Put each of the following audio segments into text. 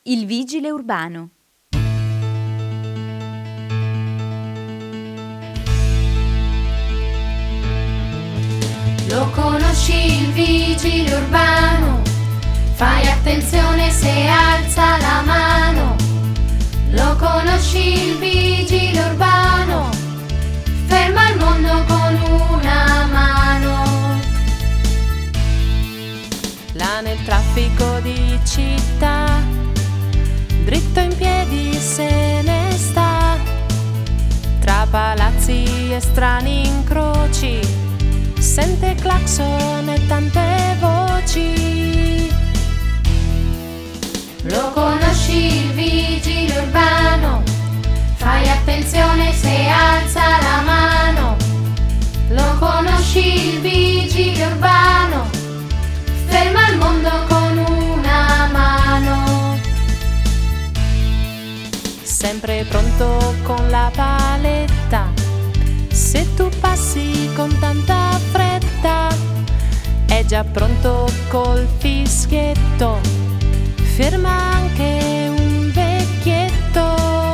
Il vigile urbano. Lo conosci il vigile urbano? Fai attenzione se alza la mano. Lo conosci il vigile urbano? Ferma il mondo con una mano. Là nel traffico di città, dritto in piedi se ne sta, tra palazzi e strani incroci, sente clacson e tante voci. Lo conosci il vigile urbano? Fai attenzione se alza la mano. Lo conosci il vigile urbano? Ferma il mondo con una mano. Sempre pronto con la paletta, se tu passi con tanta fretta, è già pronto col fischietto, ferma anche un vecchietto.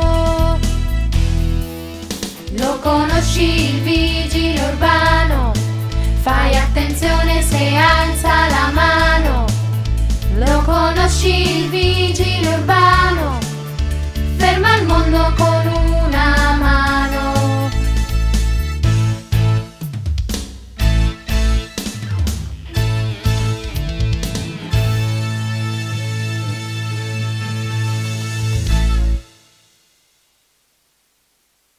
Lo conosci il vigile urbano? Fai attenzione se alza la mano. Lo conosci il vigile urbano? Ferma il mondo con